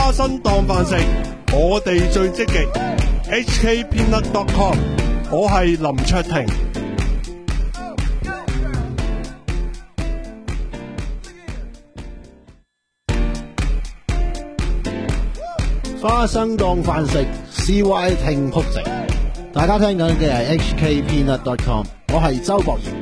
花生當飯食，我哋最積極。hkpeanut.com， 我係林卓廷。 花生當飯食 ，CY 聽曲食。大家聽緊嘅係 hkpeanut.com， 我係周博賢。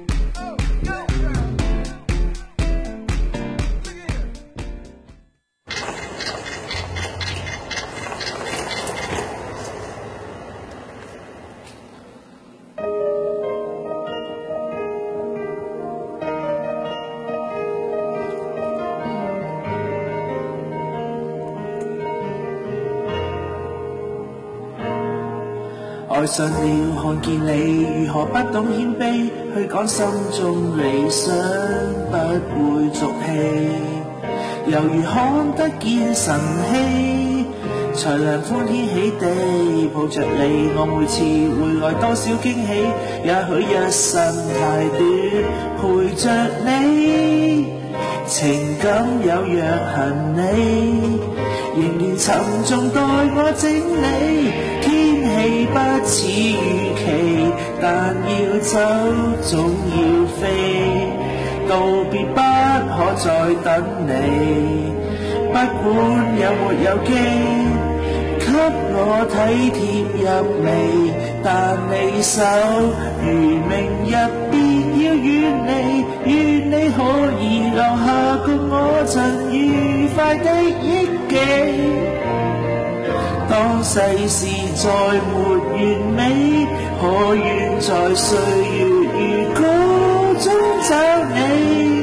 愛上了看見你如何不懂謙卑，去講心中理想不會俗氣，猶如看得見晨曦，才能歡天喜地抱着你，我每次會愛多少驚喜，也許一生太短陪着你，情感有若行李，仍然沉重待我整理，天氣不似預期，但要走總要飛，道別不可再等你，不管有沒有機，給我體貼入微，但你手如明日便要遠離，願你可以留下共我曾愉快的憶記，當世事再沒完美，可願在歲月如歌中找你，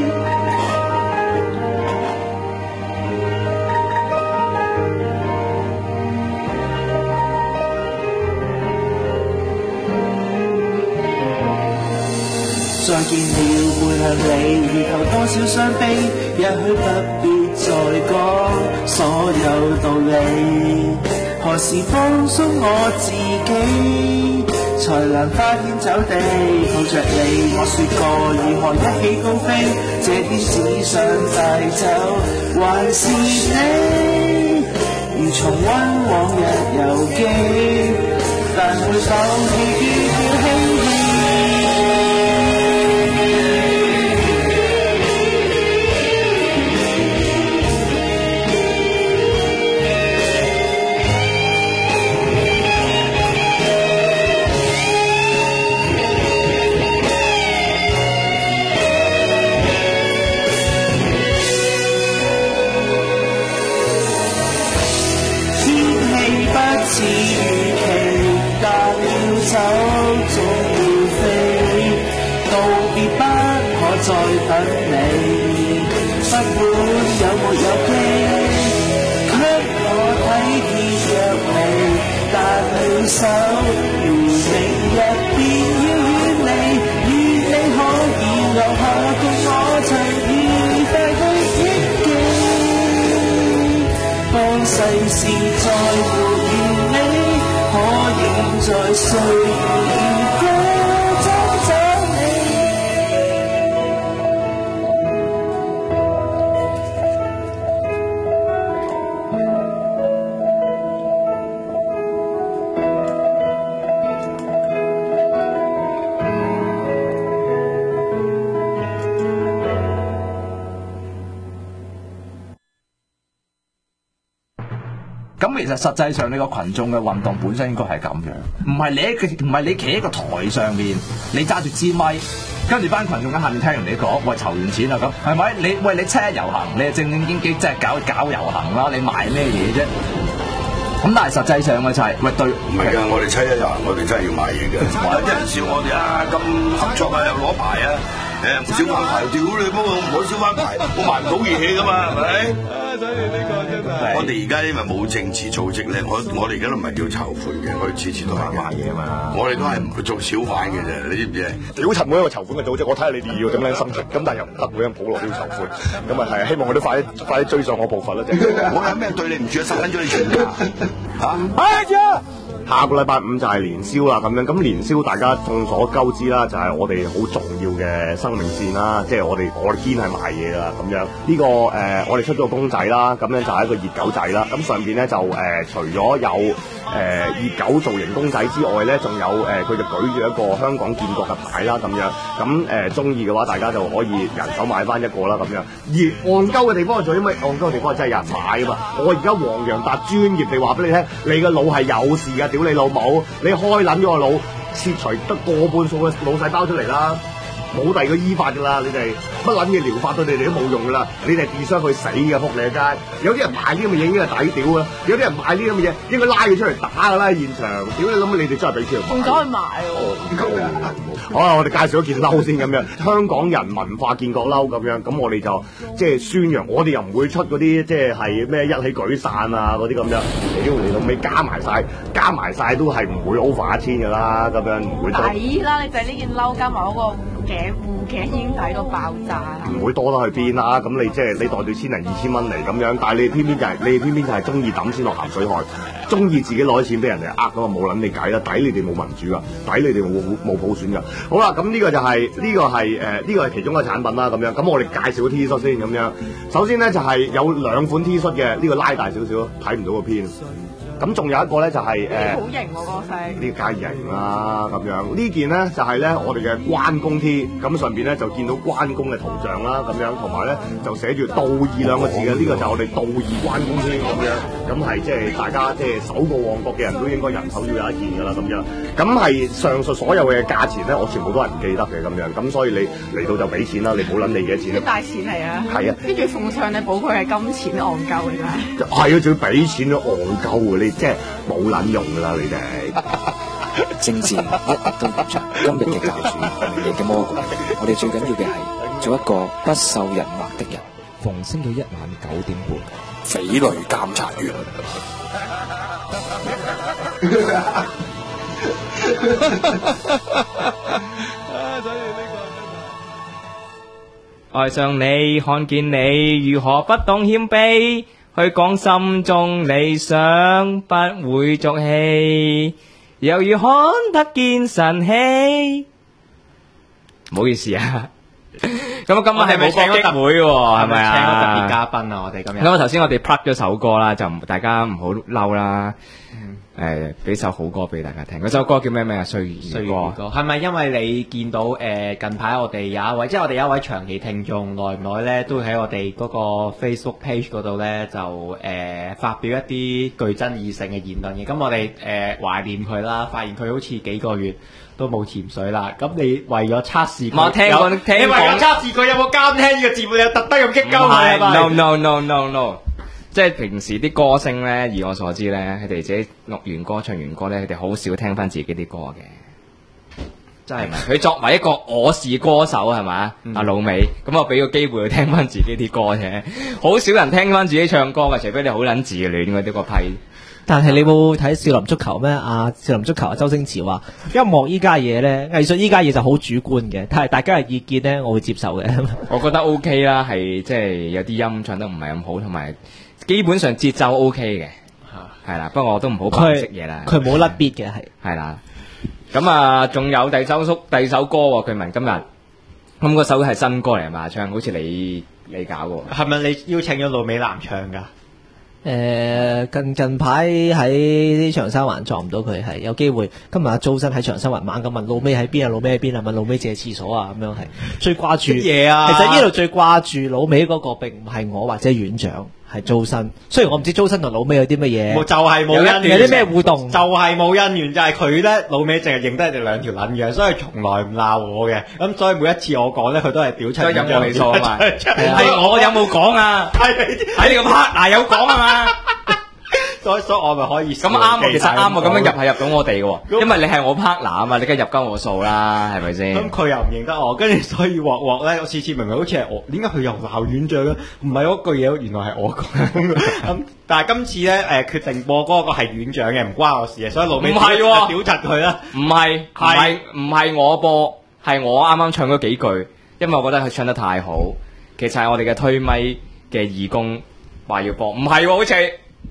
再見了會向你預求多少傷悲，也許不必再講所有道理，何時放鬆我自己，才能花天酒地抱着你，我說過如何一起高飛，這天只想帶走還是你，如重溫往日遊記，但會否棄於要輕輕似預期，但要走總要飛，道別不可再等你，不管有沒有機，給我體貼若微，但你手如明日便要遠離，願你可以留下共我曾愉快的憶記，當世事再沒可仍在歲月如歌中找你。 咁其實實際上你個群眾嘅運動本身應該係咁樣，唔係你企喺個台上面，你揸住支咪，跟住班群眾喺下面聽人哋講，喂，籌完錢啦咁，係咪？你七一遊行，你係正正經經即係搞遊行啦，你賣咩嘢啫？咁但係實際上嘅就係、是，喂對， 唔係㗎，我哋七一遊行，我哋真係要賣嘢㗎，有啲人笑我哋啊，咁合作啊，又攞牌啊。小販牌，屌你幫我攞小販牌，我賣唔到嘢噶嘛，係咪？ 所以呢個真係我哋而家因為冇政治組織咧，我哋而家都唔係叫籌款嘅，我哋次次都係賣嘢嘛。我哋都係唔會做小販嘅啫，你知唔知？ 屌柒每一個籌款嘅組織，我睇下你哋要點樣心情。咁但係又唔得，每人普羅都要籌款。咁啊係啊，希望佢都快啲追上我步伐啦。 我有咩對你唔住啊？10蚊咗你全家嚇？ 哎呀！ 下個禮拜五就係年宵啦，咁樣咁年宵大家眾所周知啦，就係我哋好重要嘅生命線啦，即係我哋堅係賣嘢㗎啦，咁樣呢個我哋出咗個公仔啦，咁樣就係一個熱狗仔啦，咁上邊咧就除咗有熱狗造型公仔之外咧，仲有佢就舉住一個香港建國嘅牌啦，咁樣咁中意嘅話，大家就可以人手買翻一個啦，咁樣。而戇鳩嘅地方係做啲咩？戇鳩嘅地方係真係有人買㗎嘛！我而家黃洋達專業地話俾你聽，你個腦係有事㗎，屌你老母！你開撚咗個腦，切除得過半數嘅腦細胞出嚟啦！冇第二個醫法㗎啦，你哋乜撚嘅療法對你哋都冇用㗎啦，你哋自傷去死嘅，仆你街！有啲人買呢咁嘅嘢已經係抵屌啦，有啲人買呢咁嘅嘢應該拉佢出嚟打㗎啦，現場！屌你諗你哋真係俾錢仲走去買喎！ 好啦，我哋介紹一件褸先咁樣，香港人文化建國褸咁樣，咁我哋就即係宣揚，我哋又唔會出嗰啲即係咩一起舉傘啊嗰啲咁樣，屌你老尾加埋晒都係唔會 over 1000㗎啦，咁樣唔會多。 抵啦！你就係呢件褸加埋嗰個護頸已經抵到爆炸。 唔會多得去邊啦，咁你即係你袋住1000零2000蚊嚟咁樣，但係你偏偏就係中意抌錢落鹹水海，中意自己攞錢俾人哋呃咁啊，冇撚你計啦，抵你哋冇民主噶，抵你哋冇普選噶。好啦，咁呢個係其中一個產品啦，咁樣。咁我哋介紹個 T 恤先咁樣。首先咧就係有2款 T 恤嘅，呢個拉大少少，睇唔到個篇。咁仲有一個咧就係好型喎個色， 呢個型啦咁樣。呢件咧就係咧我哋嘅關公 T，咁上邊咧就見到關公嘅圖像啦咁樣，同埋咧就寫住道義2個字嘅，呢個就係我哋道義關公 T 咁樣。咁係即係大家即係守過旺角嘅人都應該人手要有一件㗎啦咁樣。咁係上述所有嘅價錢咧，我全部都係唔記得嘅咁樣。咁所以你嚟到就俾錢啦，你唔好諗你幾多錢。 啲大錢嚟啊！ 係啊， 跟住奉上你寶貴係金錢戇鳩嚟㗎。 係啊，仲要俾錢都戇鳩嘅，你即係冇撚用㗎啦，你哋。 政治一日都唔長，今日嘅教主，明日嘅魔鬼。我哋最緊要嘅係做一個不受人惑的人。 逢星期一晚9點半， 匪類監察員。 愛上你，看見你，如何不懂謙卑，去講心中理想，不會俗氣，猶如看得見神氣。唔好意思啊。咁今日係冇搏擊會喎，係咪啊？請個特別嘉賓啊，我哋今日。咁頭先我哋 plug 咗首歌啦，就大家唔好嬲啦。俾首好歌俾大家聽。嗰首歌叫咩名啊？歲月如歌。 係咪因為你見到近排我哋有一位，即係我哋有一位長期聽眾，耐唔耐咧都喺我哋嗰個 Facebook page 嗰度咧就發表一啲具爭議性嘅言論嘅。咁我哋懷念佢啦，發現佢好似幾個月都冇潛水啦，咁你為咗測試佢，你為咗測試佢有冇監聽呢個節目，你有特登咁激鳩佢係咪？ No， 即係平時啲歌星咧，以我所知咧，佢哋自己錄完歌、唱完歌咧，佢哋好少聽翻自己啲歌嘅，真係咪？佢作為一個我是歌手係咪？阿老美，咁我俾個機會佢聽翻自己啲歌啫，好少人聽翻自己唱歌嘅，除非你好撚自戀嗰啲個批。 但係你冇睇少林足球咩？少林足球周星馳話音樂依家嘢咧，藝術依家嘢就好主觀嘅，但係大家嘅意見咧，我會接受嘅。 我覺得 OK 啦，係即係有啲音唱得唔係咁好，同埋基本上節奏 OK 嘅，係啦。不過我都唔好扮識嘢啦。佢冇甩 beat 嘅係啦。咁啊，仲有第二首歌喎，佢問今日咁嗰首係新歌嚟嘛？唱好似你搞喎。 係咪你邀請咗盧美男唱㗎？ 近排喺長沙灣撞唔到佢，係有機會。今日阿周生喺長沙灣猛咁問老尾喺邊啊，老尾喺邊啊，問老尾借廁所啊，咁樣係最掛住嘢啊。其實呢度最掛住老尾嗰個並唔係我或者院長，係周生。雖然我唔知周生同老尾有啲乜嘢， 就係冇恩怨， 有啲咩互動， 就係冇恩怨，就係佢咧老尾淨係認得你哋兩條撚樣，所以從來唔鬧我嘅。咁所以每一次我講咧，佢都係表出有冇理數啊嘛。係我有冇講啊？喺你個 partner 有講啊嘛。所以我咪可以咁啱， 其實啱啊，咁樣入係入到我哋嘅喎，因為你係我 partner 啊嘛，你梗係入鳩我數啦，係咪先？ 咁佢又唔認得我，跟住所以鑊咧，我次次明明好似係我，點解佢又鬧院長咧？唔係嗰句嘢，原來係我講。咁但係今次咧決定播嗰個係院長嘅，唔關我事嘅，所以老尾唔係喎，屌窒佢啦。 唔係我播，係我啱啱唱咗幾句，因為我覺得佢唱得太好。其實係我哋嘅推咪嘅義工話要播，唔係喎，好似。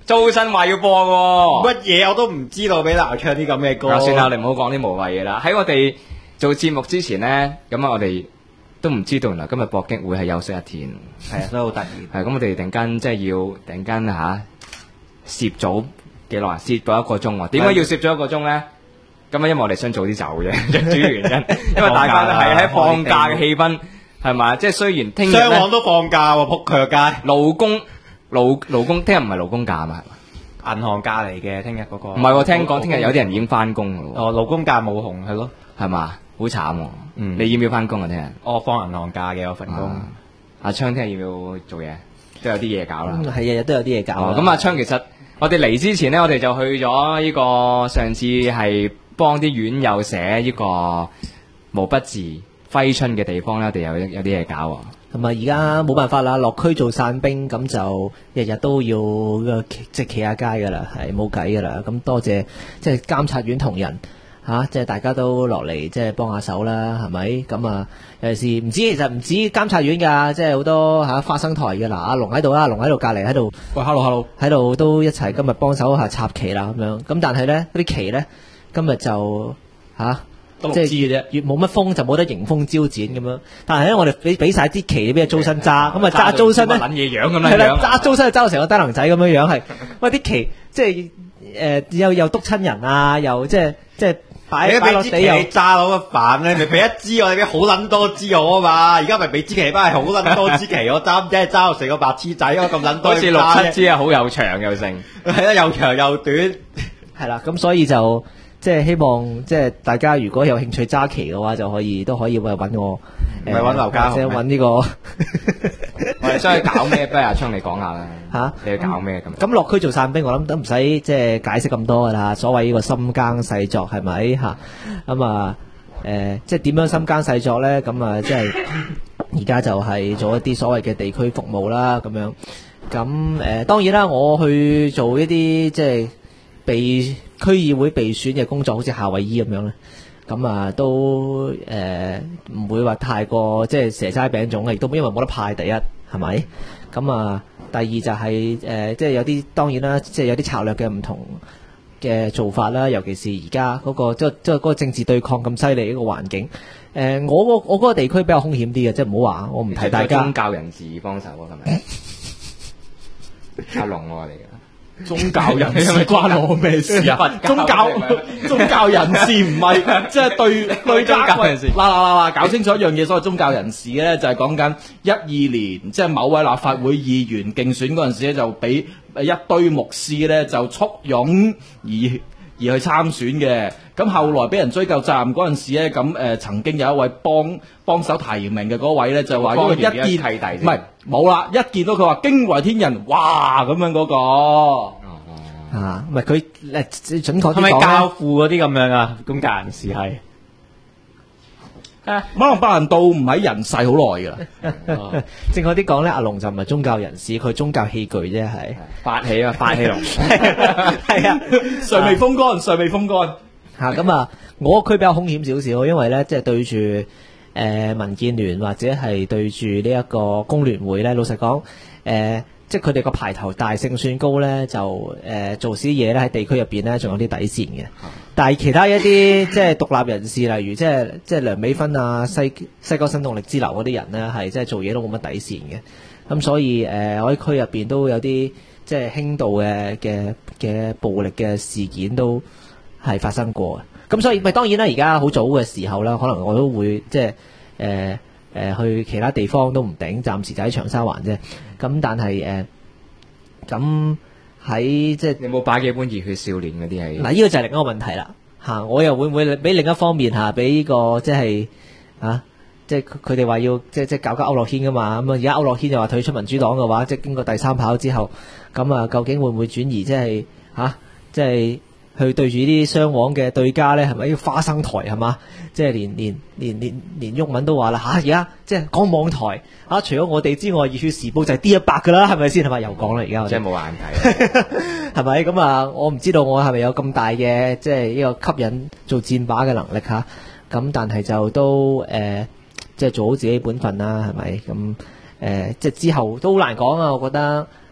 周身話要播喎。 乜嘢我都唔知道，俾鬧唱啲咁嘅歌。 算啦，你唔好講啲無謂嘢啦。喺我哋做節目之前呢，咁啊我哋都唔知道原來今日搏擊會係休息一天。 係啊，都好突然。 係咁，我哋突然間即係要突然間攝早幾耐？攝咗1個鐘喎。點解要攝咗1個鐘呢？咁啊，因為我哋想早啲走啫，主要原因。因為大家都係喺放假嘅氣氛，係咪？即係雖然聽日雙網都放假喎，撲佢個街。 勞工聽日唔係勞工假嘛？ 銀行假嚟嘅，聽日嗰個。 唔係喎，聽講聽日有啲人已經翻工咯。 哦，勞工假冇紅係咯， 係嘛？好慘喎。你要唔要翻工啊？聽日？ 我放銀行假嘅，我份工。 阿昌聽日要唔要做嘢？都有啲嘢搞啦。 係日日都有啲嘢搞。 咁阿昌其實我哋嚟之前呢，我哋就去咗呢個上次係幫啲院友寫呢個毛筆字揮春嘅地方咧，我哋有啲嘢搞喎。 咁啊，而家冇辦法啦，落區做散兵，咁就日日都要即係企下街噶啦，係冇計噶啦。咁多謝即係監察院同仁即係大家都落嚟即係幫下手啦，係咪？咁啊，尤其是其實唔止監察院㗎，即係好多花生台嘅嗱，阿龍喺度啦，阿龍喺度隔離喺度， 喂 ，hello， 喺度都一齊今日幫手插旗啦咁樣。咁但係咧嗰啲旗咧，今日就即係越冇乜風就冇得迎風招展咁樣，但係咧我哋俾晒啲旗俾阿租身揸，咁啊揸租身咧， 撚嘢樣咁樣， 係啦，揸租身就揸到成個低能仔咁樣樣係，喂啲旗即係又督親人啊，又即係擺落地又揸到個飯咧，咪俾一支我哋俾好撚多支我啊嘛，而家咪俾支旗翻係好撚多支旗，我揸即係揸到成個白痴仔，咁撚多， 好似6-7支啊，好又長又剩， 係啦，又長又短， 係啦，咁所以就。即係希望，即係大家如果有興趣揸旗嘅話，都可以揾我， 唔係揾劉家豪， 即係揾呢個。 我哋想去搞咩？不如阿昌你講下啦。你去搞咩咁？ 咁落區做散兵，我諗都唔使即係解釋咁多噶啦。所謂呢個深耕細作係咪嚇？咁啊即係點樣深耕細作咧？咁啊，即係而家就係做一啲所謂嘅地區服務啦，咁樣。咁當然啦，我去做一啲即係被區議會被選嘅工作，好似夏威夷咁樣咧，咁啊都唔會話太過即係蛇齋餅粽，亦都因為冇得派第一，係咪？咁啊，第二就係即係有啲當然啦，即係有啲策略嘅唔同嘅做法啦，尤其是而家嗰個即係嗰個政治對抗咁犀利呢個環境。我嗰個地區比較兇險啲嘅，即係唔好話我唔提大家。 宗教人士幫手喎，係咪？阿龍喎嚟㗎。 宗教人士關我咩事啊？宗教人士唔係即係對宗教人士。嗱，搞清楚一樣嘢，所謂宗教人士咧，就係講緊12年，即係某位立法會議員競選嗰陣時咧，就俾一堆牧師咧就簇擁而去參選嘅。咁後來俾人追究責任嗰陣時咧，咁曾經有一位幫手提名嘅嗰位咧，就話因為一見契弟，唔係冇啦，一見到佢話驚為天人，哇咁樣嗰個唔係佢準確啲講， 係咪教父嗰啲咁樣啊？宗教人士係可能百人道唔喺人世好耐噶啦。 正確啲講咧，阿龍就唔係宗教人士，佢宗教器具啫，係發起龍， 係啊， 尚未風乾，尚未風乾。 咁啊，我區比較兇險少少，因為咧即係對住民建聯或者係對住呢一個工聯會咧，老實講即係佢哋個排頭大勝算高咧，就做少啲嘢咧喺地區入邊咧，仲有啲底線嘅。但係其他一啲即係獨立人士，例如即係梁美芬啊、西九新動力之流嗰啲人咧，係即係做嘢都冇乜底線嘅。咁所以我喺區入邊都有啲即係輕度嘅暴力嘅事件都係發生過嘅。咁所以咪當然啦，而家好早嘅時候啦，可能我都會即係去其他地方都唔頂，暫時就喺長沙灣啫。咁但係咁喺即係你冇擺幾本熱血少年嗰啲係嗱，呢個就係另一個問題啦嚇。我又會唔會俾另一方面嚇俾呢個即係即係佢哋話要即係搞區諾軒噶嘛？咁啊而家區諾軒又話退出民主黨嘅話，即係經過第三跑之後，咁啊究竟會唔會轉移即係即係去對住啲雙黃嘅對家咧？係咪要花生台係嘛？即係連毓民都話啦而家即係講網台除咗我哋之外，熱血時報就係 D100噶啦，係咪先係咪？又講啦而家， 即係冇眼睇， 係咪咁啊？我唔知道我係咪有咁大嘅即係呢個吸引做戰靶嘅能力嚇？咁但係就都即係做好自己本分啦，係咪咁？即係之後都好難講啊！我覺得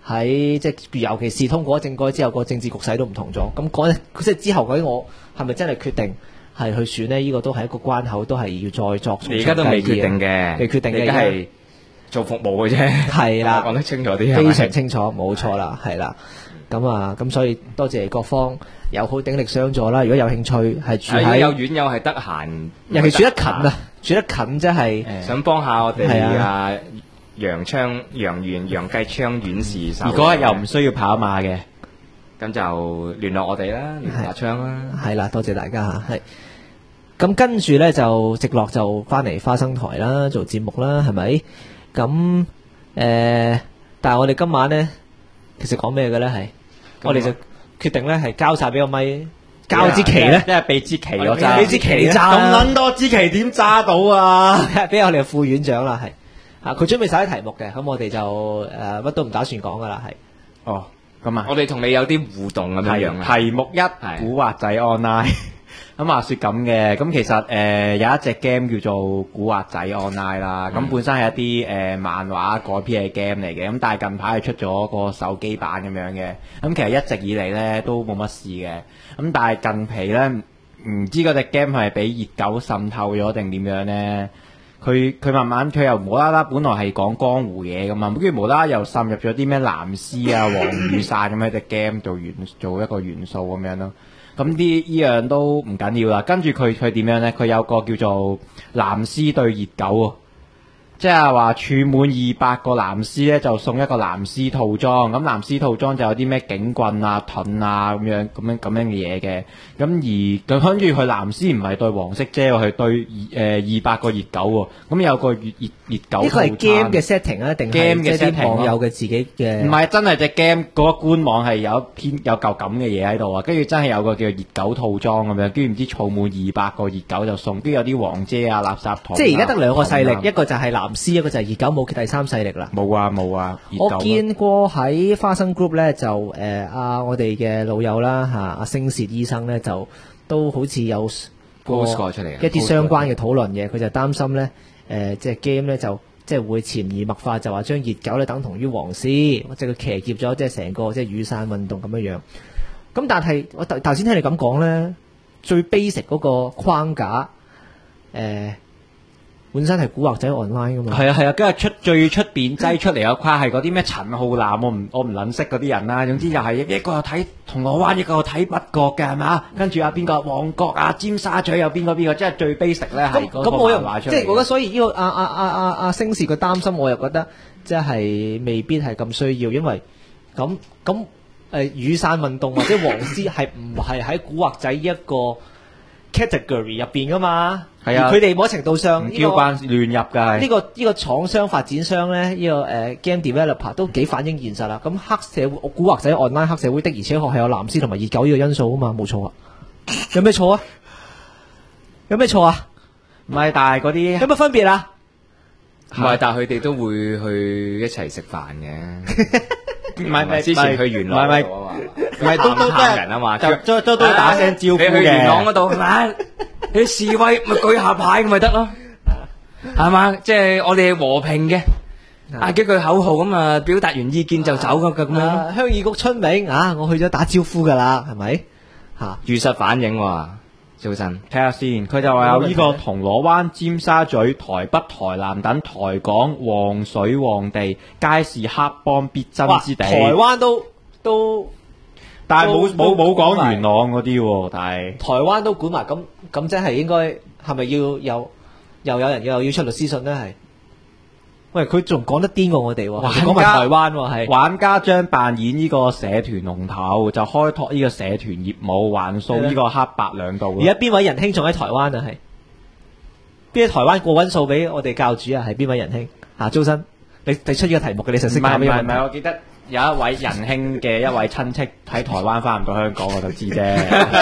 喺即係尤其是通過咗政改之後，個政治局勢都唔同咗。咁即係之後究竟我係咪真係決定係去選呢？呢個都係一個關口，都係要再作。 而家都未決定嘅， 未決定嘅， 而家係做服務嘅啫。 係啦， 講得清楚啲， 非常清楚，冇錯啦，係啦。咁所以多謝各方友好鼎力相助啦。如果有興趣係住喺有院友係得閒， 尤其住得近啊，住得近即係想幫下我哋楊元楊繼昌院士手。 如果又唔需要跑馬嘅， 咁就聯絡我哋啦，聯絡阿昌啦。 係啦，多謝大家嚇。係咁跟住咧就直落就翻嚟花生台啦，做節目啦，係咪？咁但係我哋今晚咧，其實講咩嘅咧係？我哋就決定咧係交晒俾個咪，交支旗咧， 即係俾支旗我揸， 俾支旗揸， 咁撚多支旗點揸到啊？ 俾我哋嘅副院長啦，係。佢準備晒啲題目嘅，咁我哋就乜都唔打算講噶啦，係。 哦，咁啊， 我哋同你有啲互動咁樣啊。 題目一，古惑仔 online。咁話說咁嘅，咁其實有一隻 game 叫做古惑仔 online 啦，咁本身係一啲漫畫改編嘅 game 嚟嘅，咁但係近排係出咗個手機版咁樣嘅，咁其實一直以嚟咧都冇乜事嘅，咁但係近期咧唔知嗰隻 game 係俾熱狗滲透咗定點樣咧？佢慢慢佢又無啦啦，本來係講江湖嘢噶嘛，跟住無啦啦又滲入咗啲咩藍絲啊、黃雨傘咁喺隻 game 做一個元素咁樣咯。咁啲依樣都唔緊要啦。跟住佢點樣咧？佢有個叫做藍絲對熱狗喎。即係話儲滿200個藍絲咧，就送一個藍絲套裝。咁藍絲套裝就有啲咩警棍啊、盾啊咁樣嘅嘢嘅。咁而跟住佢藍絲唔係對黃色啫，係對200個熱狗喎。咁有個熱狗套餐。呢個係 game 嘅 setting 啊，定係即係啲網友嘅自己嘅？唔係真係隻 game 嗰個官網係有嚿咁嘅嘢喺度啊。跟住真係有個叫熱狗套裝咁樣，跟住唔知儲滿200個熱狗就送。跟住有啲黃遮啊、垃圾桶。即係而家得兩個勢力，一個就係藍絲，一個就係熱狗，冇第三勢力啦。冇啊！我見過喺花生 group 咧，就我哋嘅老友啦嚇，阿星薛醫生咧就都好似有 post 過出嚟一啲相關嘅討論嘅，佢就擔心咧即係 game 咧就即係會潛移默化，就話將熱狗咧等同於黃絲，即係佢騎劫咗即係成個即係雨傘運動咁樣樣。咁但係我頭先聽你咁講咧，最 basic 嗰個框架本身係古惑仔 online 噶嘛？係啊，跟住最出邊擠出嚟個框係嗰啲咩陳浩南，我唔撚識嗰啲人啦。總之就係一個睇銅鑼灣，一個睇北角嘅係嘛？跟住邊個旺角啊、尖沙咀有邊個，即係最 basic 咧係嗰個畫出嚟。即係我覺得，所以呢個阿星士佢擔心，我又覺得即係未必係咁需要，因為咁雨傘運動或者黃絲係唔係喺古惑仔一個 category 入邊噶嘛？係啊，佢哋某程度上叫慣亂入㗎。呢個廠商發展商咧，呢個game developer 都幾反映現實啦。咁黑社會古惑仔 online 黑社會的而且確係有藍絲同埋熱狗呢個因素啊嘛，冇錯啊。有咩錯啊？有咩錯啊？唔係，但係嗰啲有乜分別啊？ 唔係，但係佢哋都會去一齊食飯嘅。唔係之前去元朗嗰度啊嘛，唔係都係人啊嘛，都打聲招呼嘅。你去元朗嗰度係咪？你示威咪舉下牌咁咪得咯，係嘛？即係我哋和平嘅，嗌幾句口號咁啊，表達完意見就走咁樣。 鄉議局春茗啊，我去咗打招呼噶啦，係咪？嚇， 如實反映喎。早晨， 睇下先，佢就話有呢個銅鑼灣、尖沙咀、台北、台南等台港旺水旺地，皆是黑幫必爭之地。 台灣都， 但係冇講元朗嗰啲喎，但係台灣都管埋，咁即係應該係咪要有人又要出律師信咧？係，喂，佢仲講得癲過我哋喎，講埋台灣喎，係玩家將扮演呢個社團龍頭，就開拓呢個社團業務，橫掃呢個黑白兩道。 而家邊位仁兄仲喺台灣啊？係邊喺台灣過溫數俾我哋教主啊？係邊位仁兄啊？周生，你出呢個題目嘅，你實識答咩？ 唔係，我記得有一位仁兄嘅一位親戚喺台灣翻唔到香港，我就知啫。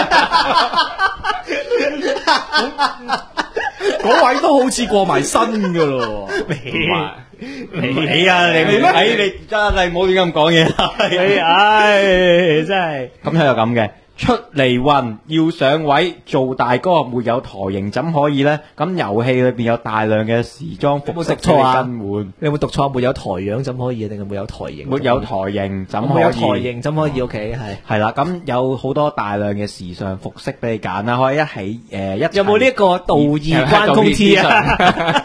嗰位都好似過埋身噶咯， 你啊，你真係唔好亂咁講嘢啦！ 唉，真係咁佢就咁嘅， 出嚟運要上位做大哥，沒有台型怎可以呢？咁遊戲裏邊有大量嘅時裝服飾俾你更換。 你有冇讀錯？沒有台樣怎可以？定係沒有台型？ 沒有台型怎可以？ 沒有台型怎可以？OK，係啦，咁有好多大量嘅時尚服飾俾你揀啦，可以一起一有冇呢一個道義關公司啊？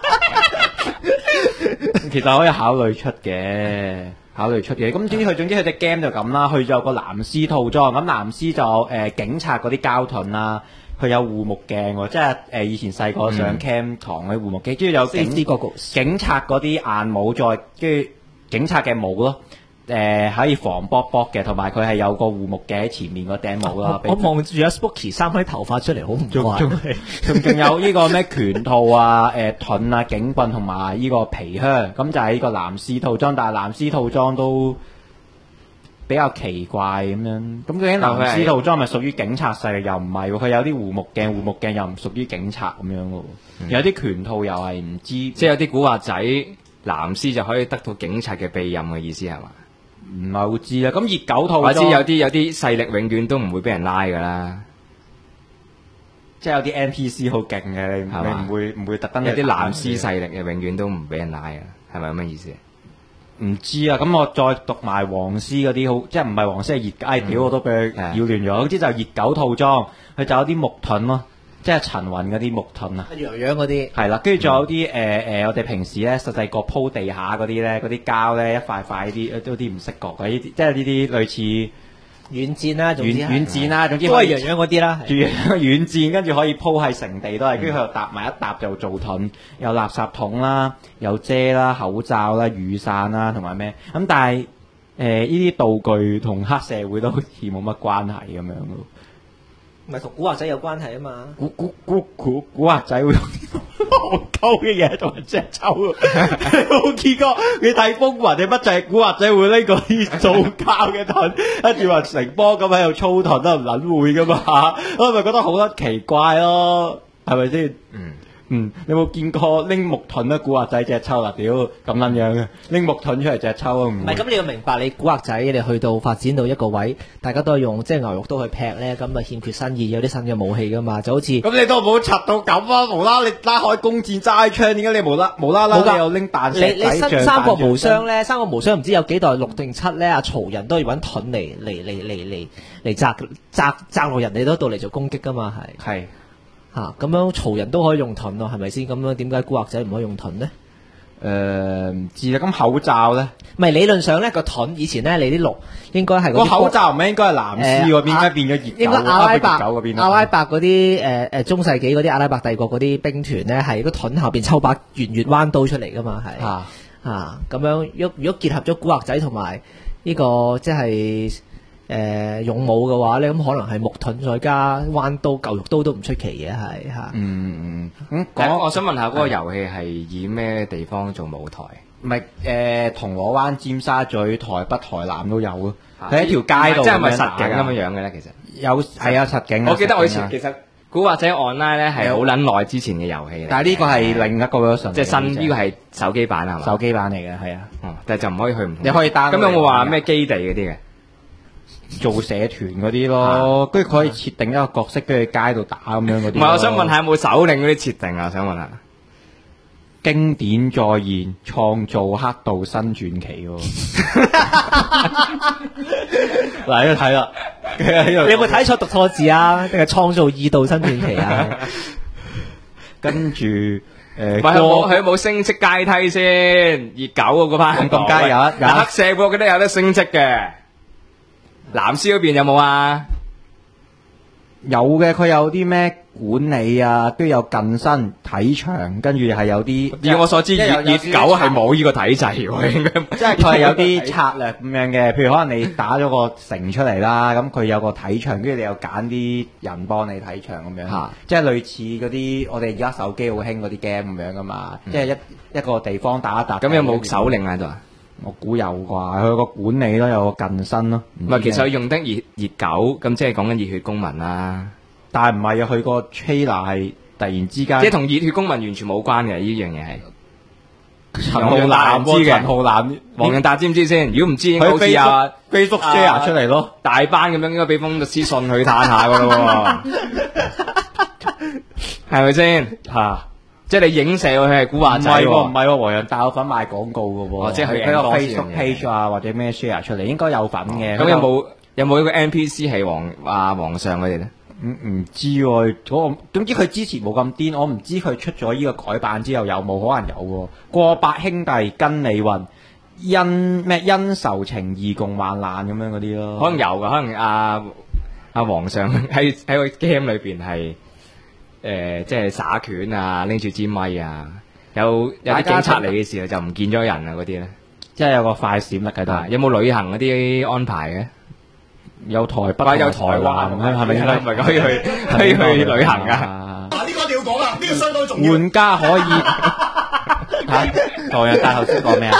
其實可以考慮出嘅。咁總之佢隻 game 就咁啦，佢就有個藍絲套裝，咁藍絲就警察嗰啲膠盾啦，佢有護目鏡喎，即係以前細個上 cam 堂嘅護目鏡，跟住有警察嗰啲硬帽，再跟住警察嘅帽咯。可以防卜卜嘅，同埋佢係有個護目鏡喺前面個頂帽啦。 我望住阿 Spooky 生開頭髮出嚟，好唔慣。 仲有呢個咩拳套啊、盾啊、警棍同埋呢個皮靴，咁就係呢個藍絲套裝。但係藍絲套裝都比較奇怪咁樣。咁究竟藍絲套裝係咪屬於警察勢力？又唔係喎，佢有啲護目鏡又唔屬於警察咁樣喎。有啲拳套又係唔知， 即係有啲古惑仔藍絲就可以得到警察嘅庇蔭嘅意思係嘛？ 唔係好知啦，咁熱狗套我知有啲勢力永遠都唔會俾人拉噶啦， 即係有啲 NPC 好勁嘅，你唔會特登有啲藍絲勢力嘅永遠都唔俾人拉啊，係咪咁嘅意思？ 唔知啊，咁我再讀埋黃絲嗰啲好，即係唔係黃絲係熱狗，屌我都俾佢擾亂咗。總之就熱狗套裝，佢就有啲木盾咯。即係陳雲嗰啲木盾啊， 洋洋嗰啲係啦，跟住仲有啲我哋平時咧細細個鋪地下嗰啲咧，嗰啲膠咧一塊塊啲唔識角嘅呢啲，即係呢啲類似軟墊啦， 軟墊啦，總之都係洋洋嗰啲啦， 軟墊跟住可以鋪喺成地都係，跟住佢又搭埋一搭就做盾，有垃圾桶啦，有遮啦、口罩啦、雨傘啦，同埋咩咁？但係呢啲道具同黑社會都好似冇乜關係咁樣咯。 唔係同古惑仔有關係啊嘛！ 古惑仔會用啲戇鳩嘅嘢同人隻抽啊！我見過你睇風雲定乜就係古惑仔會拎個啲塑膠嘅盾，跟住話成波咁喺度操盾都唔撚會噶嘛？我咪覺得好多奇怪咯，係咪先？你有冇見過拎木盾咧？古惑仔隻抽啦，屌咁撚樣嘅，拎木盾出嚟隻抽啊！唔係咁，你要明白，你古惑仔你去到發展到一個位，大家都係用即係牛肉刀去劈咧，咁啊欠缺新意，有啲新嘅武器噶嘛，就好似咁你都冇柒到咁啊！無啦你拉開弓箭揸槍，點解你無啦啦你又拎彈石仔？ 你三國無雙咧，三國無雙唔知有幾代6定7咧，阿曹仁都要揾盾嚟擲落人哋嗰度嚟做攻擊噶嘛， 係。 咁樣曹仁都可以用盾咯，係咪先？咁樣點解古惑仔唔可以用盾呢？ 唔知啦。咁口罩咧？ 唔係理論上咧個盾，以前咧你啲鹿應該係個口罩唔係應該係藍絲嗰邊，點解變咗熱狗？ 應該阿拉伯嗰邊。 阿拉伯嗰啲中世紀嗰啲阿拉伯帝國嗰啲兵團咧，係個盾後邊抽把圓月彎刀出嚟噶嘛，係咁樣。如果結合咗古惑仔同埋呢個即係。勇武嘅話咧，咁可能係木盾再加彎刀、舊肉刀都唔出奇嘅，係嚇。 我想問下嗰個遊戲係以咩地方做舞台？ 唔係銅鑼灣、尖沙咀、台北、台南都有咯。喺一條街度， 即係咪實景咁樣嘅咧？其實有係啊，實景。 我記得我以前其實古惑仔 online 咧係好撚耐之前嘅遊戲嚟。 但係呢個係另一個 version， 即係新呢個係手機版係嘛？ 手機版嚟嘅係啊， 但係就唔可以去唔同。 你可以 download。 咁有冇話咩基地嗰啲嘅？ 做社團嗰啲咯，跟住佢可以設定一個角色，跟住街度打咁樣嗰啲。 唔係，我想問下有冇首領嗰啲設定啊？想問下。 經典再現，創造黑道新傳奇喎。嚟睇啦， 你有冇睇錯讀錯字啊？定係創造異道新傳奇啊？ 跟住佢有冇升職階梯先？熱狗嗰班咁加有黑社會嗰啲有得升職嘅。藍絲嗰邊有冇啊？ 有嘅，佢有啲咩管理啊，都有近身體長，跟住係有啲。 以我所知，熱狗係冇呢個體制喎，應該。 即係佢係有啲策略咁樣嘅，譬如可能你打咗個城出嚟啦，咁佢有個體長，跟住你又揀啲人幫你體長咁樣。即係類似嗰啲我哋而家手機好興嗰啲 game 咁樣噶嘛，即係一個地方打一打。 咁有冇首領喺度啊？ 我估有啩，佢個管理咯，有個近身咯。 唔係，其實佢用得熱狗，咁即係講緊熱血公民啦。 但係唔係啊，佢個 trailer 係突然之間， 即係同熱血公民完全冇關嘅呢樣嘢係。 陳浩南知嘅， 陳浩南， 黃仁達知唔知先？如果唔知，應該好似 Facebook share 出嚟咯， 大班咁樣應該俾封律師信佢嘆下噶咯，係咪先？嚇！即係你影射佢係古惑仔喎？ 唔係喎，黃仁達有份賣廣告嘅喎， 即係佢喺個 Facebook page 啊或者咩 share 出嚟，應該有份嘅。 咁有冇一個 NPC 係皇上佢哋咧？ 唔知喎，總之佢之前冇咁癲，我唔知佢出咗呢個改版之後有冇，可能有喎。過百兄弟跟你混，因仇情義共患難咁樣嗰啲咯。 可能有噶，可能阿皇上喺個 game 裏邊係即係耍拳啊，拎住支咪啊，有啲警察嚟嘅時候就唔見咗人啊嗰啲咧， 即係有個快閃力喺度。 有冇旅行嗰啲安排嘅？ 有台北，有台灣，係咪唔係可以去旅行噶？ 呢個一定要講啦，呢個相當重要。 玩家可以唐人大頭先講咩啊？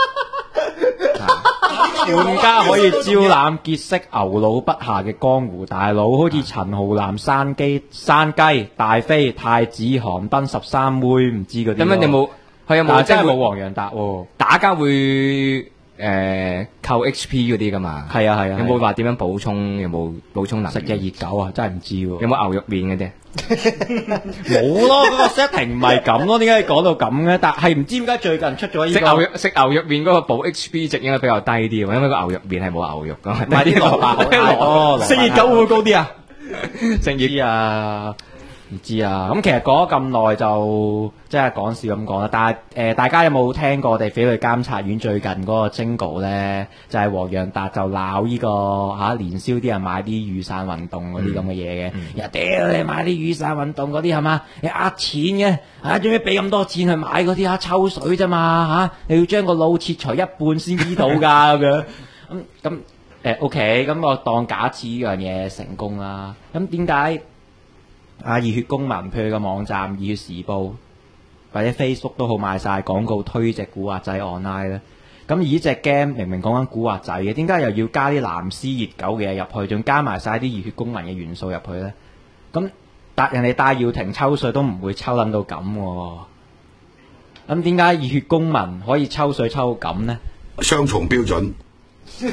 玩家可以招攬結識牛佬筆下嘅江湖大佬，好似陳浩南、山雞、大飛、太子、韓賓、13妹，唔知嗰啲。 咁樣有冇？佢有冇？ 真係冇黃洋達喎， 打交會。扣 HP 嗰啲噶嘛？ 係啊， 有冇話點樣補充？有冇補充能力？ 食隻熱狗啊，真係唔知喎。 有冇牛肉麵嗰啲？ 冇咯，嗰個 setting 唔係咁咯。點解你講到咁嘅？但係唔知點解最近出咗呢個食牛肉麵嗰個補 HP 值應該比較低啲喎，因為個牛肉麵係冇牛肉噶嘛。 唔係啲蘿蔔太多，食熱狗會唔會高啲啊？ 食熱啊！唔知啊，咁其實講咗咁耐就即係講笑咁講啦。但係大家有冇聽過我哋匪類監察院最近嗰個 jingle 咧？就係黃洋達就鬧呢個年宵啲人買啲雨傘運動嗰啲咁嘅嘢嘅。又屌你買啲雨傘運動嗰啲係嘛？你呃錢嘅做咩俾咁多錢去買嗰啲抽水啫嘛你要將個腦切除一半先醫到㗎咁樣。咁OK，咁我當假設呢樣嘢成功啦。咁點解？熱血公民譬如個網站熱血時報或者 Facebook 都好賣晒廣告推隻古惑仔 online 咧，咁而呢隻 game 明明講緊古惑仔嘅，點解又要加啲藍絲熱狗嘅嘢入去，仲加埋晒啲熱血公民嘅元素入去咧？咁人哋戴耀廷抽水都唔會抽撚到咁喎，咁點解熱血公民可以抽水抽到咁咧？ 雙重標準， 即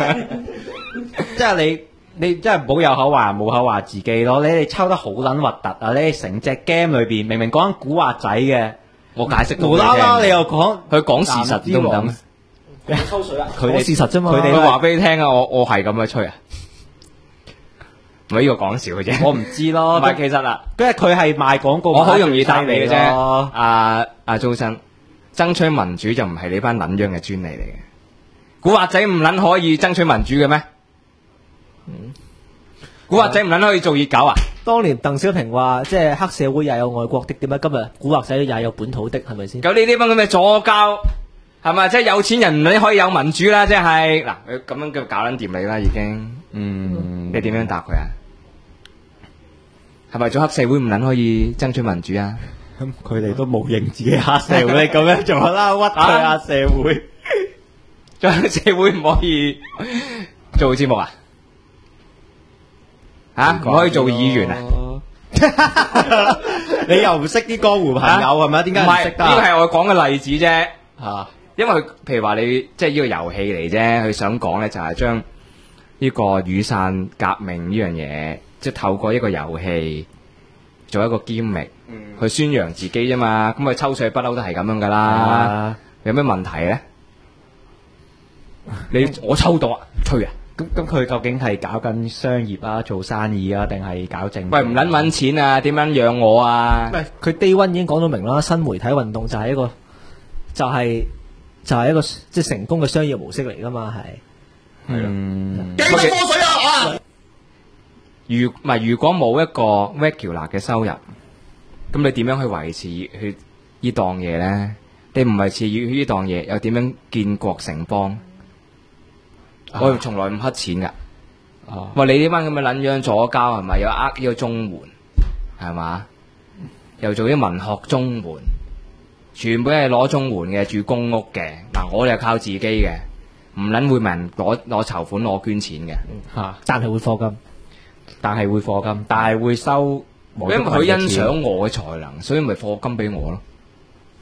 係你真係唔好有口話冇口話自己咯！你哋抽得好撚核突啊！你哋成隻 game 裏邊明明講緊古惑仔嘅， 我解釋無啦啦你又講佢講事實都唔得咩？ 抽水啊！ 佢哋事實啫嘛， 佢哋話俾你聽啊！我係咁樣吹啊！唔係呢個講笑嘅啫， 我唔知咯。 唔係其實啊， 因為佢係賣廣告， 我好容易答你嘅啫。阿周生，爭取民主就唔係你班撚樣嘅專利嚟嘅。古惑仔唔撚可以爭取民主嘅咩？古惑仔唔撚可以做熱狗啊？ 當年鄧小平話，即係黑社會也有外國的，點解今日古惑仔也有本土的？係咪先？ 有呢啲咁嘅左膠係咪？即係有錢人你可以有民主啦，即係嗱，佢咁樣叫搞撚掂你啦，已經。你點樣答佢啊？係咪做黑社會唔撚可以爭取民主啊？ 咁佢哋都冇認自己黑社會，咁樣做啦，屈佢黑社會。 做黑社會唔可以做節目啊？唔可以做議員啊？ 你又唔識啲江湖朋友係咪？點解唔識得？ 呢個係我講嘅例子啫。因為譬如話你即係呢個遊戲嚟啫，佢想講咧就係將呢個雨傘革命呢樣嘢，即係透過一個遊戲做一個 gimmick，去宣揚自己啫嘛。咁佢抽水不嬲都係咁樣噶啦，有咩問題咧？我抽到啊，吹啊！ 咁佢究竟係搞緊商業啊，做生意啊，定係搞政治？ 喂，唔撚搵錢啊？點樣養我啊？ 喂，佢 Day One 已經講到明啦，新媒體運動就係一個就係一個即係成功嘅商業模式嚟噶嘛，係。 幾多科水啊？ 如果冇一個 regular 嘅收入，咁你點樣去維持熱血呢檔嘢咧？你唔維持熱血呢檔嘢，又點樣建國成邦？我從來唔乞錢噶。喂，你呢班咁嘅撚樣左膠係咪？又呃呢個綜援係嘛？又做啲文學綜援，全部係攞綜援嘅，住公屋嘅。嗱，我哋係靠自己嘅，唔撚會問人攞籌款攞捐錢嘅。 但係會課金， 但係會收。 因為佢欣賞我嘅才能，所以咪課金俾我咯。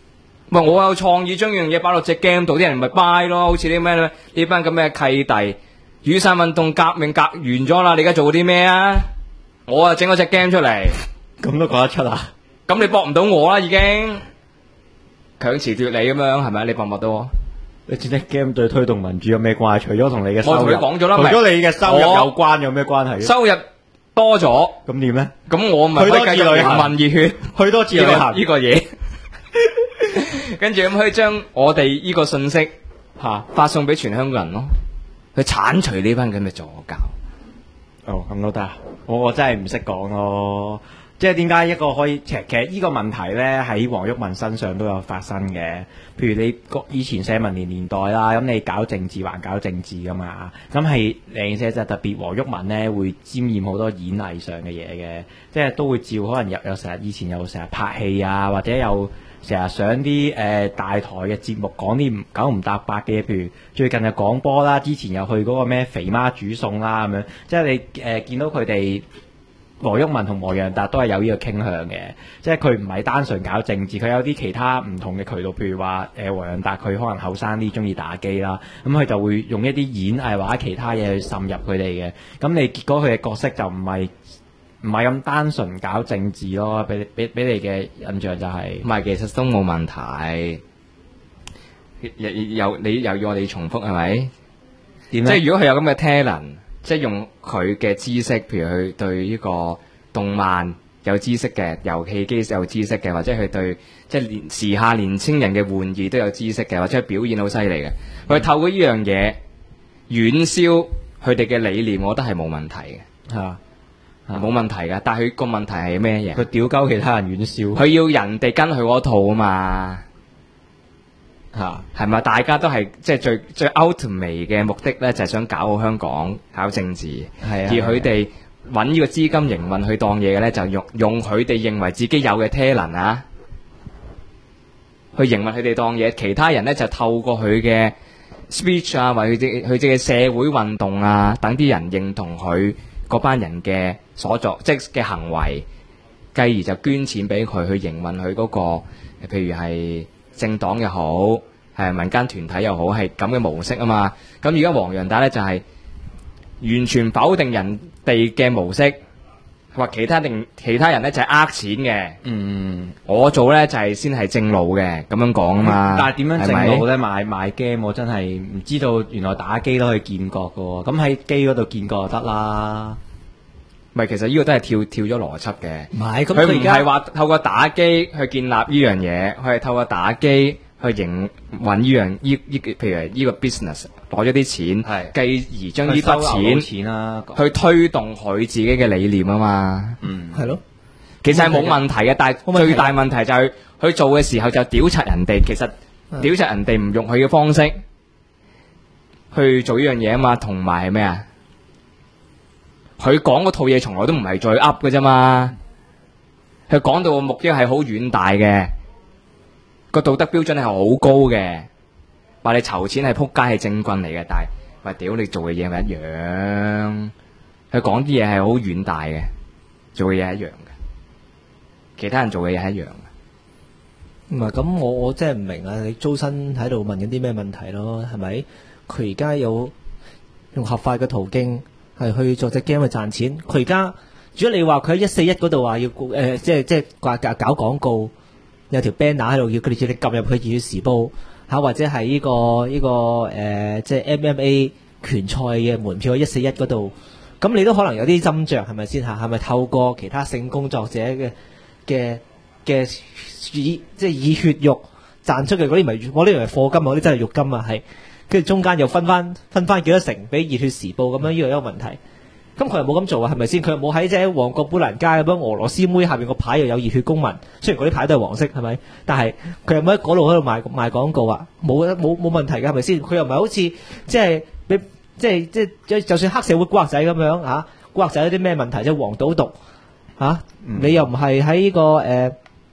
喂，我有創意將樣嘢擺落隻 game 度，啲人咪 buy 咯，好似啲咩呢班咁嘅契弟，雨傘運動革命完咗啦，你而家做啲咩啊？我啊整咗隻 game 出嚟， 咁都講得出啊？ 咁你搏唔到我啦，已經強詞奪理咁樣，係咪？你搏唔搏到我？ 你知隻 game 對推動民主有咩關係？除咗同你嘅收入， 我同你講咗啦， 同咗你嘅收入有關，有咩關係？ 收入多咗， 咁點咧？ 咁我咪可以繼續民熱血， 去多次旅行呢個嘢。跟住咁可以將我哋呢個信息發送俾全香港人咯，去剷除呢班咁嘅助教。 哦，咁都得啊！我真係唔識講咯，即係點解一個可以其實呢個問題咧喺黃毓民身上都有發生嘅。譬如你以前社民連年代啦，咁你搞政治還搞政治噶嘛，咁係零舍就特別黃毓民咧會沾染好多演藝上嘅嘢嘅，即係都會照可能有成日以前又成日拍戲啊，或者有成日上啲大台嘅節目講啲九唔搭八嘅嘢，譬如最近就講波啦，之前又去嗰個咩肥媽煮餸啦咁樣，即係你見到佢哋黃毓民同黃洋達都係有呢個傾向嘅，即係佢唔係單純搞政治，佢有啲其他唔同嘅渠道，譬如話黃洋達佢可能後生啲中意打機啦，咁佢就會用一啲演藝或者其他嘢去滲入佢哋嘅，咁你結果佢嘅角色就唔係咁單純搞政治咯，俾你嘅印象就係， 唔係其實都冇問題，你又要我哋重複係咪？點咧？即係如果佢有咁嘅 talent，即係用佢嘅知識，譬如佢對呢個動漫有知識嘅，遊戲機有知識嘅，或者佢對即係時下年青人嘅玩意都有知識嘅，或者表演好犀利嘅，佢透過呢樣嘢遠銷佢哋嘅理念，我覺得係冇問題嘅，係嘛？冇問題㗎，但係佢個問題係咩嘢？ 佢屌鳩其他人遠銷， 佢要人哋跟佢嗰套啊嘛，係咪？大家都係即係最 ultimate 嘅目的咧，就係想搞好香港，搞政治。係啊，而佢哋揾呢個資金營運去當嘢嘅咧，就用佢哋認為自己有嘅 talent 啊，去營運佢哋當嘢。其他人咧就透過佢嘅 speech 啊，或者佢哋嘅社會運動啊，等啲人認同佢嗰班人嘅所作即嘅行為，繼而就捐錢俾佢去營運佢嗰個，譬如係政黨又好，係民間團體又好，係咁嘅模式啊嘛。咁而家黃洋達咧就係完全否定人哋嘅模式，話其他人咧就係呃錢嘅。我做咧就係先係正路嘅，咁樣講啊嘛。 但係點樣正路咧？賣 game 我真係唔知道，原來打機都可以見角噶喎。咁喺機嗰度見角就得啦。 唔係，其實呢個都係跳咗邏輯嘅。 唔係，咁佢唔係話透過打機去建立呢樣嘢，佢係透過打機去營運呢樣譬如係呢個 business 攞咗啲錢，繼而將呢筆錢去推動佢自己嘅理念啊嘛。 係咯。 其實係冇問題嘅，但係最大問題就係佢做嘅時候就屌柒人哋，其實屌柒人哋唔用佢嘅方式去做呢樣嘢啊嘛，同埋係咩啊？佢講嗰套嘢從來都唔係再噏嘅啫嘛，佢講到個目標係好遠大嘅，個道德標準係好高嘅，話你籌錢係撲街係政棍嚟嘅，但係話屌你做嘅嘢咪一樣，佢講啲嘢係好遠大嘅，做嘅嘢係一樣嘅，其他人做嘅嘢係一樣嘅。 唔係咁，我真係唔明啊！你租身喺度問緊啲咩問題咯？係咪？佢而家有用合法嘅途徑係去做隻 game 去賺錢。佢而家如果你話佢喺141嗰度話要即係搞廣告，有條 banner 喺度要佢哋叫你撳入去《熱血時報》或者係呢個即係 MMA 拳賽嘅門票喺141嗰度，咁你都可能有啲斟酌係咪先嚇？係咪透過其他性工作者嘅即係以血肉賺出嘅嗰啲，唔係我呢樣係課金，我啲真係肉金啊，係跟住中間又分翻幾多成俾熱血時報咁樣，呢個有個問題。咁佢又冇咁做啊，係咪先？佢又冇喺即係旺角砵蘭街咁樣俄羅斯妹下邊個牌又有熱血公民，雖然嗰啲牌都係黃色，係咪？但係佢又冇喺嗰度喺度賣廣告啊，冇問題㗎，係咪先？佢又唔係好似即係就算黑社會古惑仔咁樣嚇，古惑仔有啲咩問題？即係黃賭毒嚇，你又唔係喺呢個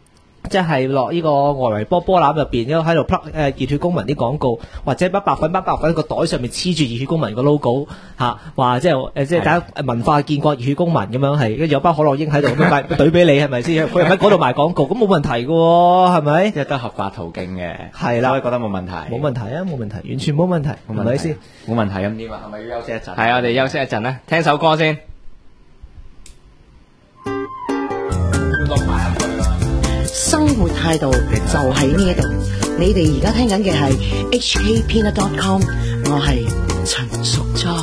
即係落呢個外圍波籃入邊，因為喺度 plug 熱血公民啲廣告，或者不白粉個袋上面黐住熱血公民個 logo 嚇，話即係大家文化建國熱血公民咁樣係，跟住有包可樂英喺度咁樣懟俾你係咪先？佢又喺嗰度賣廣告，咁冇問題嘅喎，係咪？ 即係得合法途徑嘅， 係啦， 所以覺得冇問題。 冇問題啊，冇問題，完全冇問題，係咪先？ 冇問題咁點啊？係咪要休息一陣？ 係，我哋休息一陣啦，聽首歌先。 生活態度就喺呢一度。你哋而家聽緊嘅係 HKpeanut.com， 我係陳淑莊。